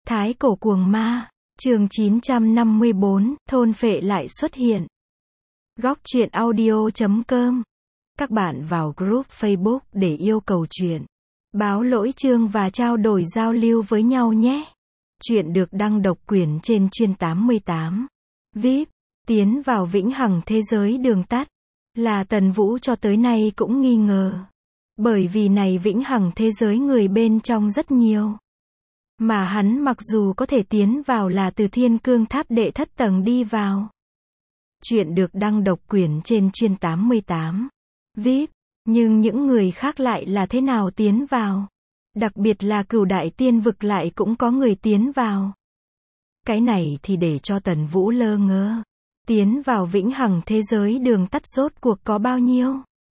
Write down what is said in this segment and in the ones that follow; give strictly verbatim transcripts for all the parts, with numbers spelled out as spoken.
Thái cổ cuồng ma, chương chín trăm năm mươi bốn, thôn phệ lại xuất hiện. Góc truyện audio chấm com. Các bạn vào group Facebook để yêu cầu truyện, báo lỗi chương và trao đổi giao lưu với nhau nhé. Truyện được đăng độc quyền trên chuyên tám mươi tám. vê i pê, tiến vào vĩnh hằng thế giới đường tắt, là Tần Vũ cho tới nay cũng nghi ngờ. Bởi vì này vĩnh hằng thế giới người bên trong rất nhiều. Mà hắn mặc dù có thể tiến vào là từ thiên cương tháp đệ thất tầng đi vào. Chuyện được đăng độc quyền trên chuyên tám mươi tám. vê i pê, nhưng những người khác lại là thế nào tiến vào? Đặc biệt là cửu đại tiên vực lại cũng có người tiến vào. Cái này thì để cho Tần Vũ lơ ngơ. Tiến vào vĩnh hằng thế giới đường tắt rốt cuộc có bao nhiêu?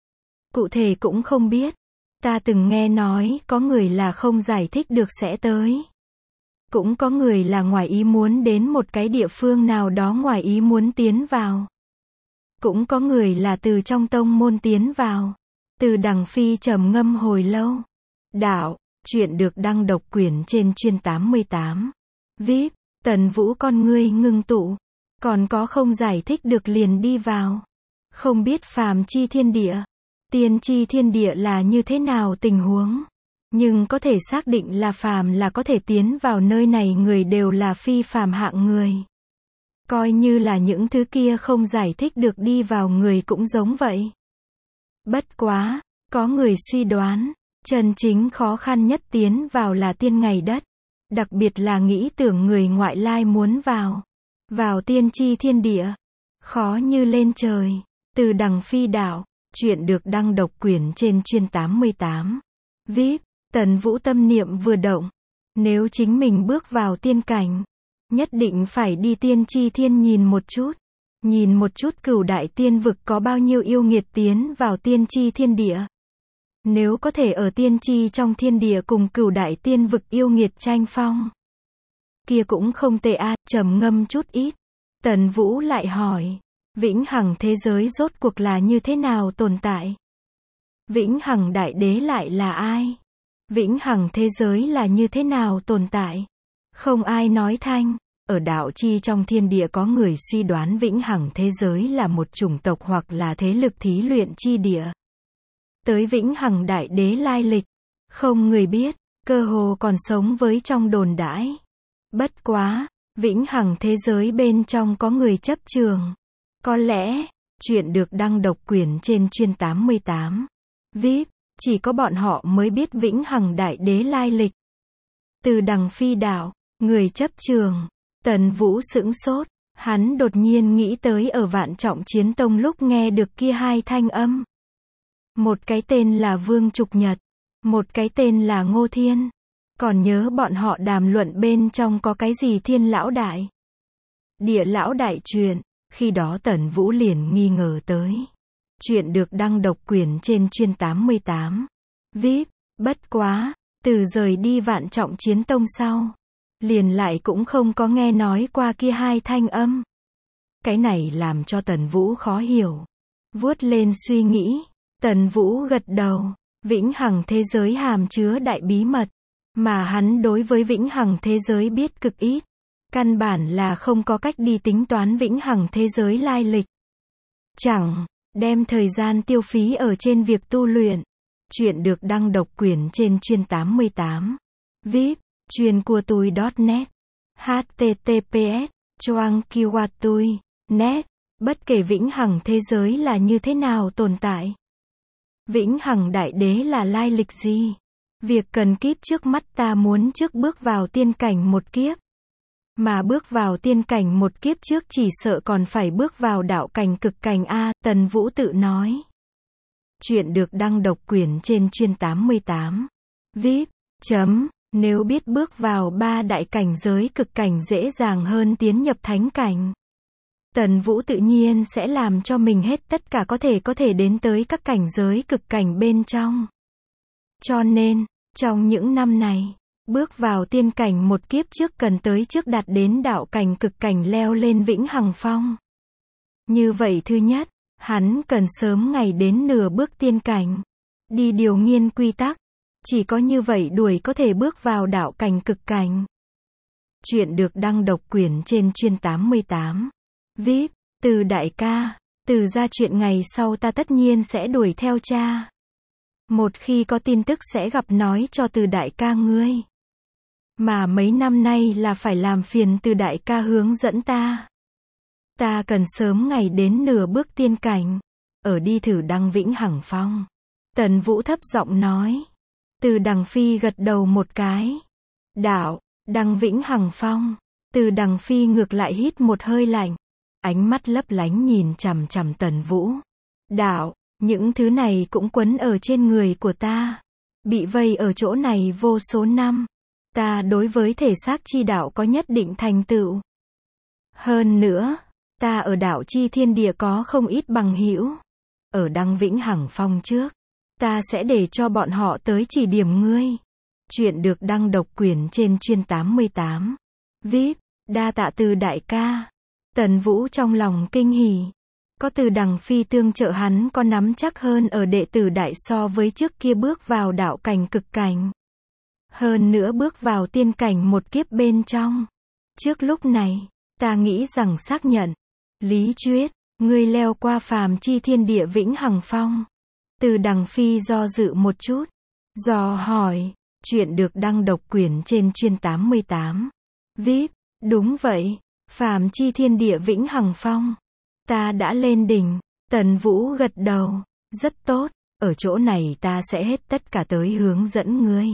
Cụ thể cũng không biết. Ta từng nghe nói có người là không giải thích được sẽ tới. Cũng có người là ngoài ý muốn đến một cái địa phương nào đó ngoài ý muốn tiến vào. Cũng có người là từ trong tông môn tiến vào. Từ Đằng Phi trầm ngâm hồi lâu. Đạo, chuyện được đăng độc quyền trên chuyên tám mươi tám. vê i pê, Tần Vũ con ngươi ngưng tụ. Còn có không giải thích được liền đi vào. Không biết phàm chi thiên địa, tiên chi thiên địa là như thế nào tình huống. Nhưng có thể xác định là phàm là có thể tiến vào nơi này người đều là phi phàm hạng người. Coi như là những thứ kia không giải thích được đi vào người cũng giống vậy. Bất quá, có người suy đoán, chân chính khó khăn nhất tiến vào là tiên ngày đất. Đặc biệt là nghĩ tưởng người ngoại lai muốn vào. Vào tiên chi thiên địa. Khó như lên trời. Từ Đằng Phi đạo, chuyện được đăng độc quyền trên chuyên tám mươi tám. vê i pê, Tần Vũ tâm niệm vừa động. Nếu chính mình bước vào tiên cảnh, nhất định phải đi tiên chi thiên nhìn một chút. Nhìn một chút cửu đại tiên vực có bao nhiêu yêu nghiệt tiến vào tiên chi thiên địa. Nếu có thể ở tiên chi trong thiên địa cùng cửu đại tiên vực yêu nghiệt tranh phong, kia cũng không tệ a. Trầm ngâm chút ít, Tần Vũ lại hỏi, vĩnh hằng thế giới rốt cuộc là như thế nào tồn tại? Vĩnh hằng đại đế lại là ai? Vĩnh hằng thế giới là như thế nào tồn tại? Không ai nói thanh. Ở đạo chi trong thiên địa có người suy đoán vĩnh hằng thế giới là một chủng tộc hoặc là thế lực thí luyện chi địa. Tới vĩnh hằng đại đế lai lịch, không người biết, cơ hồ còn sống với trong đồn đãi. Bất quá, vĩnh hằng thế giới bên trong có người chấp trường. Có lẽ, chuyện được đăng độc quyền trên chuyên tám mươi tám. vê i pê, chỉ có bọn họ mới biết vĩnh hằng đại đế lai lịch. Từ Đằng Phi đạo, người chấp trường. Tần Vũ sững sốt, hắn đột nhiên nghĩ tới ở Vạn Trọng Chiến Tông lúc nghe được kia hai thanh âm. Một cái tên là Vương Trục Nhật, một cái tên là Ngô Thiên. Còn nhớ bọn họ đàm luận bên trong có cái gì Thiên Lão Đại, Địa Lão Đại truyền, khi đó Tần Vũ liền nghi ngờ tới. Chuyện được đăng độc quyền trên chuyên tám mươi tám. vê i pê, bất quá, từ rời đi Vạn Trọng Chiến Tông sau, liền lại cũng không có nghe nói qua kia hai thanh âm. Cái này làm cho Tần Vũ khó hiểu. Vuốt lên suy nghĩ, Tần Vũ gật đầu, vĩnh hằng thế giới hàm chứa đại bí mật, mà hắn đối với vĩnh hằng thế giới biết cực ít. Căn bản là không có cách đi tính toán vĩnh hằng thế giới lai lịch. Chẳng đem thời gian tiêu phí ở trên việc tu luyện. Chuyện được đăng độc quyền trên chuyên tám mươi tám. vê i pê, chuyên của tui chấm net. h t t p s choang kiwa tui net. Bất kể vĩnh hằng thế giới là như thế nào tồn tại, vĩnh hằng đại đế là lai lịch gì, việc cần kíp trước mắt ta muốn trước bước vào tiên cảnh một kiếp. Mà bước vào tiên cảnh một kiếp trước chỉ sợ còn phải bước vào đạo cảnh cực cảnh a. Tần Vũ tự nói. Chuyện được đăng độc quyền trên chuyên tám mươi tám. vê i pê, chấm, nếu biết bước vào ba đại cảnh giới cực cảnh dễ dàng hơn tiến nhập thánh cảnh, Tần Vũ tự nhiên sẽ làm cho mình hết tất cả có thể có thể đến tới các cảnh giới cực cảnh bên trong. Cho nên, trong những năm này, bước vào tiên cảnh một kiếp trước cần tới trước đạt đến đạo cảnh cực cảnh leo lên vĩnh hằng phong. Như vậy thứ nhất, hắn cần sớm ngày đến nửa bước tiên cảnh. Đi điều nghiên quy tắc. Chỉ có như vậy đuổi có thể bước vào đạo cảnh cực cảnh. Chuyện được đăng độc quyền trên chuyên tám mươi tám. vê i pê, Từ đại ca, từ ra chuyện ngày sau ta tất nhiên sẽ đuổi theo cha. Một khi có tin tức sẽ gặp nói cho từ đại ca ngươi. Mà mấy năm nay là phải làm phiền từ đại ca hướng dẫn ta. Ta cần sớm ngày đến nửa bước tiên cảnh. Ở đi thử đăng Vĩnh Hằng Phong. Tần Vũ thấp giọng nói. Từ Đằng Phi gật đầu một cái. Đạo, đăng Vĩnh Hằng Phong. Từ Đằng Phi ngược lại hít một hơi lạnh. Ánh mắt lấp lánh nhìn chằm chằm Tần Vũ. Đạo, những thứ này cũng quấn ở trên người của ta. Bị vây ở chỗ này vô số năm. Ta đối với thể xác chi đạo có nhất định thành tựu. Hơn nữa, ta ở đạo chi thiên địa có không ít bằng hữu. Ở đăng Vĩnh Hằng Phong trước, ta sẽ để cho bọn họ tới chỉ điểm ngươi. Chuyện được đăng độc quyền trên chuyên tám mươi tám. vê i pê, đa tạ Từ đại ca. Tần Vũ trong lòng kinh hỉ. Có Từ Đằng Phi tương trợ hắn có nắm chắc hơn ở đệ tử đại so với trước kia bước vào đạo cảnh cực cảnh. Hơn nữa bước vào tiên cảnh một kiếp bên trong. Trước lúc này, ta nghĩ rằng xác nhận. Lý Chuyết, ngươi leo qua phàm chi thiên địa Vĩnh Hằng Phong. Từ Đằng Phi do dự một chút. Dò hỏi, chuyện được đăng độc quyền trên chuyên tám mươi tám. vê i pê, đúng vậy, phàm chi thiên địa Vĩnh Hằng Phong. Ta đã lên đỉnh. Tần Vũ gật đầu. Rất tốt, ở chỗ này ta sẽ hết tất cả tới hướng dẫn ngươi.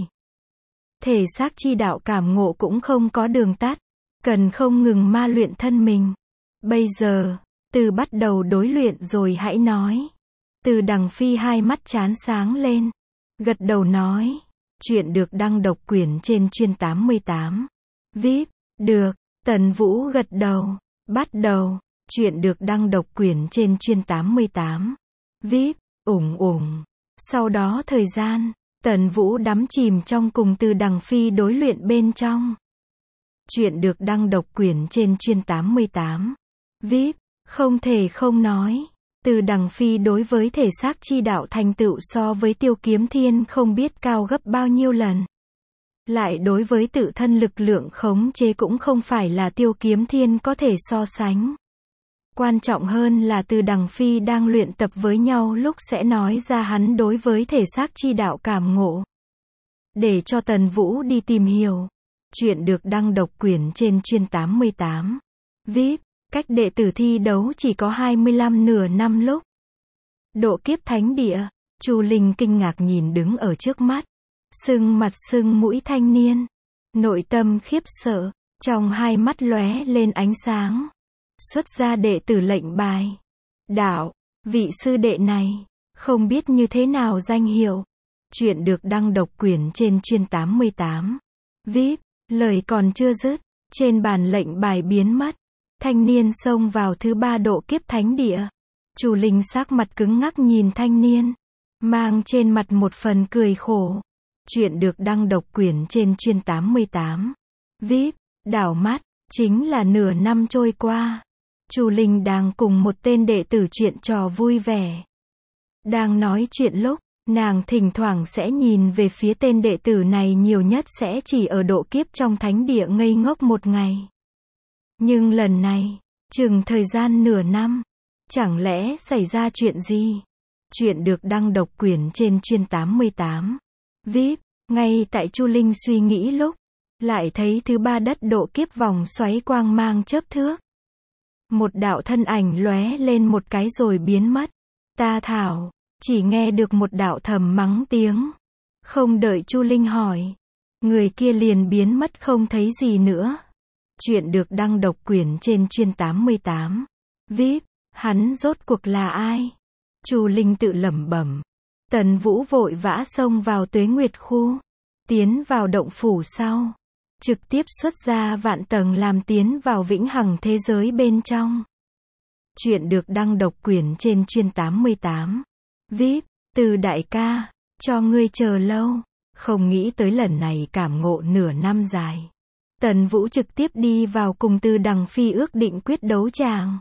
Thể xác chi đạo cảm ngộ cũng không có đường tắt. Cần không ngừng ma luyện thân mình. Bây giờ, từ bắt đầu đối luyện rồi hãy nói. Từ Đằng Phi hai mắt chán sáng lên. Gật đầu nói. Chuyện được đăng độc quyền trên chuyên tám mươi tám. vê i pê, được. Tần Vũ gật đầu. Bắt đầu. Chuyện được đăng độc quyền trên chuyên tám mươi tám. vê i pê, ủng ủng. Sau đó thời gian, Tần Vũ đắm chìm trong cùng Từ Đằng Phi đối luyện bên trong. Chuyện được đăng độc quyền trên chuyên tám mươi tám. vê i pê, không thể không nói. Từ Đằng Phi đối với thể xác chi đạo thành tựu so với Tiêu Kiếm Thiên không biết cao gấp bao nhiêu lần. Lại đối với tự thân lực lượng khống chế cũng không phải là Tiêu Kiếm Thiên có thể so sánh. Quan trọng hơn là Từ Đằng Phi đang luyện tập với nhau lúc sẽ nói ra hắn đối với thể xác chi đạo cảm ngộ. Để cho Tần Vũ đi tìm hiểu. Chuyện được đăng độc quyền trên chuyên tám mươi tám. vê i pê, cách đệ tử thi đấu chỉ có hai mươi lăm nửa năm lúc. Độ kiếp thánh địa, Chu Linh kinh ngạc nhìn đứng ở trước mắt. Sưng mặt sưng mũi thanh niên. Nội tâm khiếp sợ, trong hai mắt lóe lên ánh sáng. Xuất ra đệ tử lệnh bài. Đạo, vị sư đệ này, không biết như thế nào danh hiệu. Chuyện được đăng độc quyền trên chuyên tám mươi tám. vê i pê, lời còn chưa dứt, trên bàn lệnh bài biến mất. Thanh niên xông vào thứ ba độ kiếp thánh địa. Chu Linh sắc mặt cứng ngắc nhìn thanh niên. Mang trên mặt một phần cười khổ. Chuyện được đăng độc quyền trên chuyên tám mươi tám. vê i pê, đảo mắt, chính là nửa năm trôi qua. Chu Linh đang cùng một tên đệ tử chuyện trò vui vẻ. Đang nói chuyện lúc, nàng thỉnh thoảng sẽ nhìn về phía tên đệ tử này nhiều nhất sẽ chỉ ở độ kiếp trong thánh địa ngây ngốc một ngày. Nhưng lần này, chừng thời gian nửa năm, chẳng lẽ xảy ra chuyện gì? Chuyện được đăng độc quyền trên chuyên tám mươi tám. vê i pê, ngay tại Chu Linh suy nghĩ lúc, lại thấy thứ ba đất độ kiếp vòng xoáy quang mang chớp thước. Một đạo thân ảnh lóe lên một cái rồi biến mất. Ta thảo, chỉ nghe được một đạo thầm mắng tiếng. Không đợi Chu Linh hỏi, người kia liền biến mất không thấy gì nữa. Chuyện được đăng độc quyền trên chuyên tám mươi tám. vê i pê, hắn rốt cuộc là ai? Chu Linh tự lẩm bẩm. Tần Vũ vội vã xông vào Tuế Nguyệt khu, tiến vào động phủ sau, trực tiếp xuất ra vạn tầng làm tiến vào vĩnh hằng thế giới bên trong. Chuyện được đăng độc quyền trên chuyên tám mươi tám. vê i pê, Từ đại ca, cho ngươi chờ lâu, không nghĩ tới lần này cảm ngộ nửa năm dài. Tần Vũ trực tiếp đi vào cùng Từ Đằng Phi ước định quyết đấu tràng.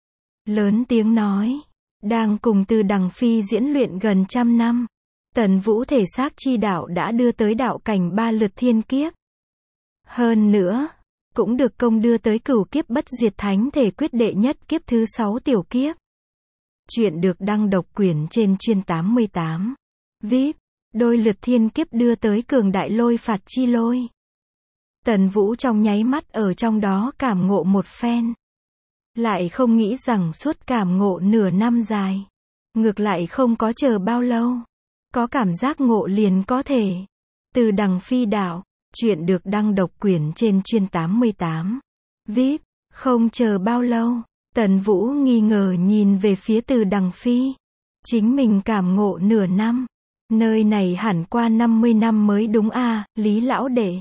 Lớn tiếng nói, đang cùng Từ Đằng Phi diễn luyện gần trăm năm. Tần Vũ thể xác chi đạo đã đưa tới đạo cảnh ba lượt thiên kiếp. Hơn nữa, cũng được công đưa tới cửu kiếp bất diệt thánh thể quyết đệ nhất kiếp thứ sáu tiểu kiếp. Chuyện được đăng độc quyền trên chuyên tám mươi tám. vê i pê, đôi lượt thiên kiếp đưa tới cường đại lôi phạt chi lôi. Tần Vũ trong nháy mắt ở trong đó cảm ngộ một phen. Lại không nghĩ rằng suốt cảm ngộ nửa năm dài. Ngược lại không có chờ bao lâu. Có cảm giác ngộ liền có thể. Từ đằng phi đạo, chuyện được đăng độc quyền trên chuyên tám mươi tám. vê i pê, không chờ bao lâu. Tần Vũ nghi ngờ nhìn về phía từ đằng phi. Chính mình cảm ngộ nửa năm. Nơi này hẳn qua năm mươi năm mới đúng à, Lý lão đệ.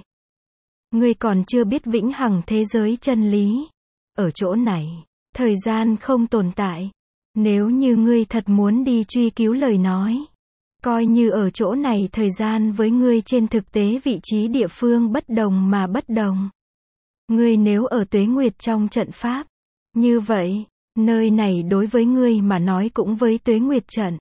Ngươi còn chưa biết vĩnh hằng thế giới chân lý. Ở chỗ này, thời gian không tồn tại. Nếu như ngươi thật muốn đi truy cứu lời nói. Coi như ở chỗ này thời gian với ngươi trên thực tế vị trí địa phương bất đồng mà bất đồng. Ngươi nếu ở tuế nguyệt trong trận pháp. Như vậy, nơi này đối với ngươi mà nói cũng với tuế nguyệt trận.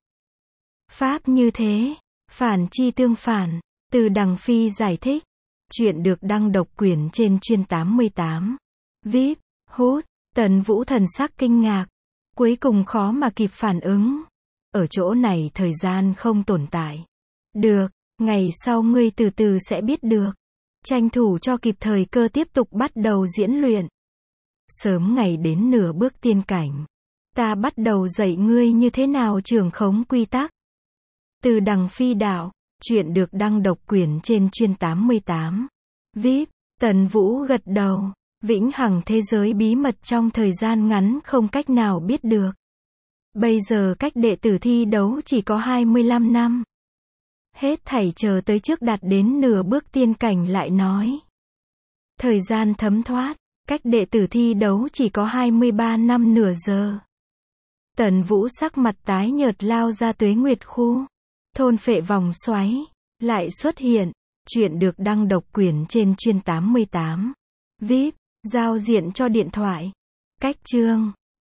Pháp như thế, phản chi tương phản, từ đằng phi giải thích. Chuyện được đăng độc quyền trên chuyên tám mươi tám. vê i pê, hút, Tần Vũ thần sắc kinh ngạc. Cuối cùng khó mà kịp phản ứng. Ở chỗ này thời gian không tồn tại. Được, ngày sau ngươi từ từ sẽ biết được. Tranh thủ cho kịp thời cơ tiếp tục bắt đầu diễn luyện. Sớm ngày đến nửa bước tiên cảnh. Ta bắt đầu dạy ngươi như thế nào trưởng khống quy tắc. Từ đằng phi đạo, chuyện được đăng độc quyền trên chuyên tám mươi tám. vê i pê, Tần Vũ gật đầu. Vĩnh hằng thế giới bí mật trong thời gian ngắn không cách nào biết được. Bây giờ cách đệ tử thi đấu chỉ có hai mươi lăm năm. Hết thảy chờ tới trước đạt đến nửa bước tiên cảnh lại nói. Thời gian thấm thoát, cách đệ tử thi đấu chỉ có hai mươi ba năm nửa giờ. Tần Vũ sắc mặt tái nhợt lao ra tuế nguyệt khu. Thôn phệ vòng xoáy, lại xuất hiện. Chuyện được đăng độc quyền trên chuyên tám mươi tám. vê i pê, giao diện cho điện thoại. Cách chương